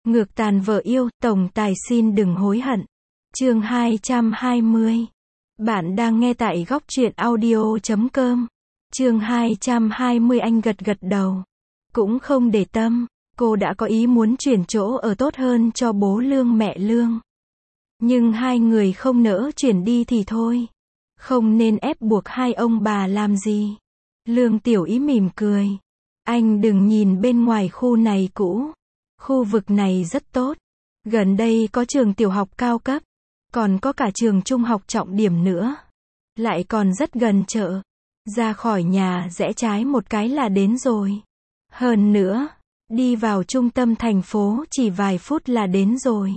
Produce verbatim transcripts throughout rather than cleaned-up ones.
Ngược tàn vợ yêu, tổng tài xin đừng hối hận. Chương hai trăm hai mươi. Bạn đang nghe tại góc truyện audio chấm com. Chương hai trăm hai mươi. Anh gật gật đầu. Cũng không để tâm, cô đã có ý muốn chuyển chỗ ở tốt hơn cho bố Lương mẹ Lương. Nhưng hai người không nỡ chuyển đi thì thôi. Không nên ép buộc hai ông bà làm gì. Lương Tiểu Ý mỉm cười. Anh đừng nhìn bên ngoài khu này cũ. Khu vực này rất tốt. Gần đây có trường tiểu học cao cấp. Còn có cả trường trung học trọng điểm nữa. Lại còn rất gần chợ. Ra khỏi nhà rẽ trái một cái là đến rồi. Hơn nữa, đi vào trung tâm thành phố chỉ vài phút là đến rồi.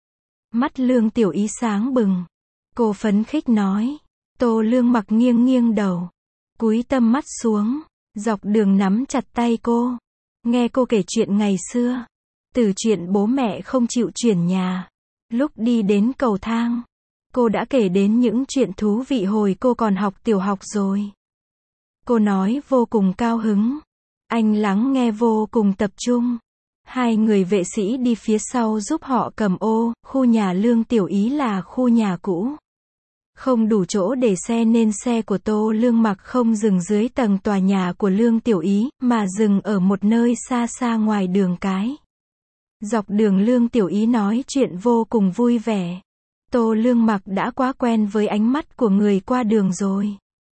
Mắt Lương Tiểu Ý sáng bừng. Cô phấn khích nói. Tô Lương Mặc nghiêng nghiêng đầu. Cúi tâm mắt xuống. Dọc đường nắm chặt tay cô. Nghe cô kể chuyện ngày xưa. Từ chuyện bố mẹ không chịu chuyển nhà. Lúc đi đến cầu thang. Cô đã kể đến những chuyện thú vị hồi cô còn học tiểu học rồi. Cô nói vô cùng cao hứng. Anh lắng nghe vô cùng tập trung. Hai người vệ sĩ đi phía sau giúp họ cầm ô. Khu nhà Lương Tiểu Ý là khu nhà cũ. Không đủ chỗ để xe nên xe của Tô Lương Mặc không dừng dưới tầng tòa nhà của Lương Tiểu Ý, mà dừng ở một nơi xa xa ngoài đường cái. Dọc đường Lương Tiểu Ý nói chuyện vô cùng vui vẻ. Tô Lương Mặc đã quá quen với ánh mắt của người qua đường rồi.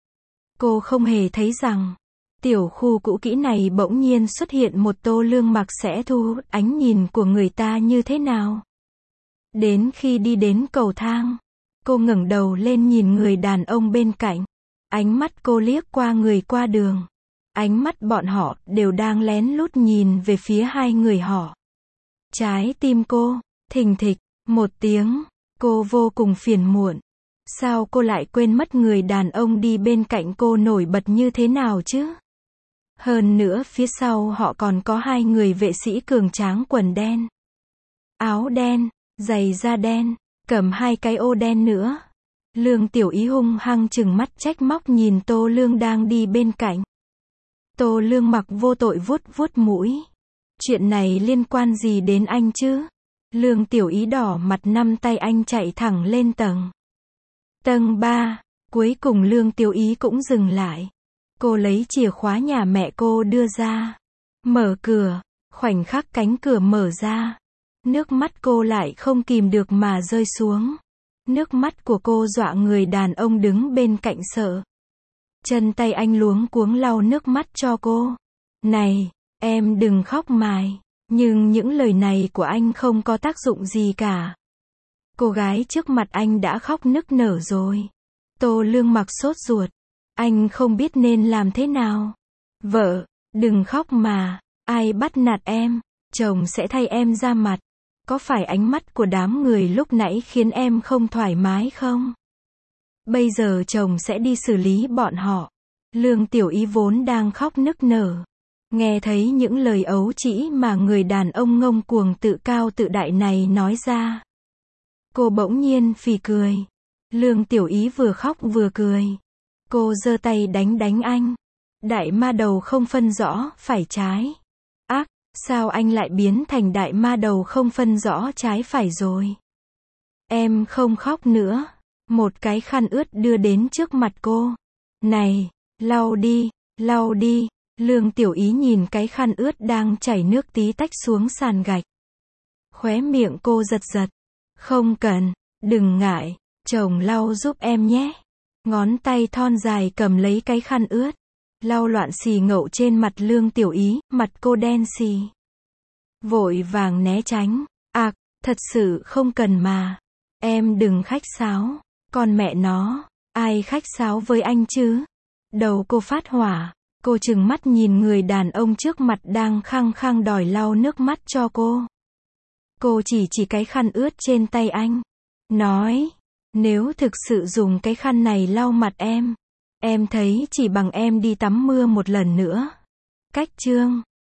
Cô không hề thấy rằng, tiểu khu cũ kỹ này bỗng nhiên xuất hiện một Tô Lương Mặc sẽ thu hút ánh nhìn của người ta như thế nào. Đến khi đi đến cầu thang, cô ngẩng đầu lên nhìn người đàn ông bên cạnh. Ánh mắt cô liếc qua người qua đường. Ánh mắt bọn họ đều đang lén lút nhìn về phía hai người họ. Trái tim cô, thình thịch, một tiếng. Cô vô cùng phiền muộn. Sao cô lại quên mất người đàn ông đi bên cạnh cô nổi bật như thế nào chứ? Hơn nữa phía sau họ còn có hai người vệ sĩ cường tráng quần đen, áo đen, giày da đen, cầm hai cái ô đen nữa. Lương Tiểu Ý hung hăng trừng mắt trách móc nhìn Tô Lương đang đi bên cạnh. Tô Lương Mặc vô tội vuốt vuốt mũi. Chuyện này liên quan gì đến anh chứ? Lương Tiểu Ý đỏ mặt nắm tay anh chạy thẳng lên tầng. Tầng ba, cuối cùng Lương Tiểu Ý cũng dừng lại. Cô lấy chìa khóa nhà mẹ cô đưa ra. Mở cửa, khoảnh khắc cánh cửa mở ra. Nước mắt cô lại không kìm được mà rơi xuống. Nước mắt của cô dọa người đàn ông đứng bên cạnh sợ. Chân tay anh luống cuống lau nước mắt cho cô. Này, em đừng khóc mài. Nhưng những lời này của anh không có tác dụng gì cả. Cô gái trước mặt anh đã khóc nức nở rồi. Tô Lương Mặc sốt ruột. Anh không biết nên làm thế nào. Vợ, đừng khóc mà. Ai bắt nạt em, chồng sẽ thay em ra mặt. Có phải ánh mắt của đám người lúc nãy khiến em không thoải mái không? Bây giờ chồng sẽ đi xử lý bọn họ. Lương Tiểu Ý vốn đang khóc nức nở. Nghe thấy những lời ấu trĩ mà người đàn ông ngông cuồng tự cao tự đại này nói ra. Cô bỗng nhiên phì cười. Lương Tiểu Ý vừa khóc vừa cười. Cô giơ tay đánh đánh anh. Đại ma đầu không phân rõ phải trái. Ác, sao anh lại biến thành đại ma đầu không phân rõ trái phải rồi? Em không khóc nữa. Một cái khăn ướt đưa đến trước mặt cô. Này, lau đi, lau đi. Lương Tiểu Ý nhìn cái khăn ướt đang chảy nước tí tách xuống sàn gạch. Khóe miệng cô giật giật. Không cần, đừng ngại, chồng lau giúp em nhé. Ngón tay thon dài cầm lấy cái khăn ướt. Lau loạn xì ngậu trên mặt Lương Tiểu Ý, mặt cô đen xì. Vội vàng né tránh. À, thật sự không cần mà. Em đừng khách sáo. Con mẹ nó, ai khách sáo với anh chứ? Đầu cô phát hỏa. Cô trừng mắt nhìn người đàn ông trước mặt đang khăng khăng đòi lau nước mắt cho cô. Cô chỉ chỉ cái khăn ướt trên tay anh. Nói, nếu thực sự dùng cái khăn này lau mặt em, em thấy chỉ bằng em đi tắm mưa một lần nữa. Cách chương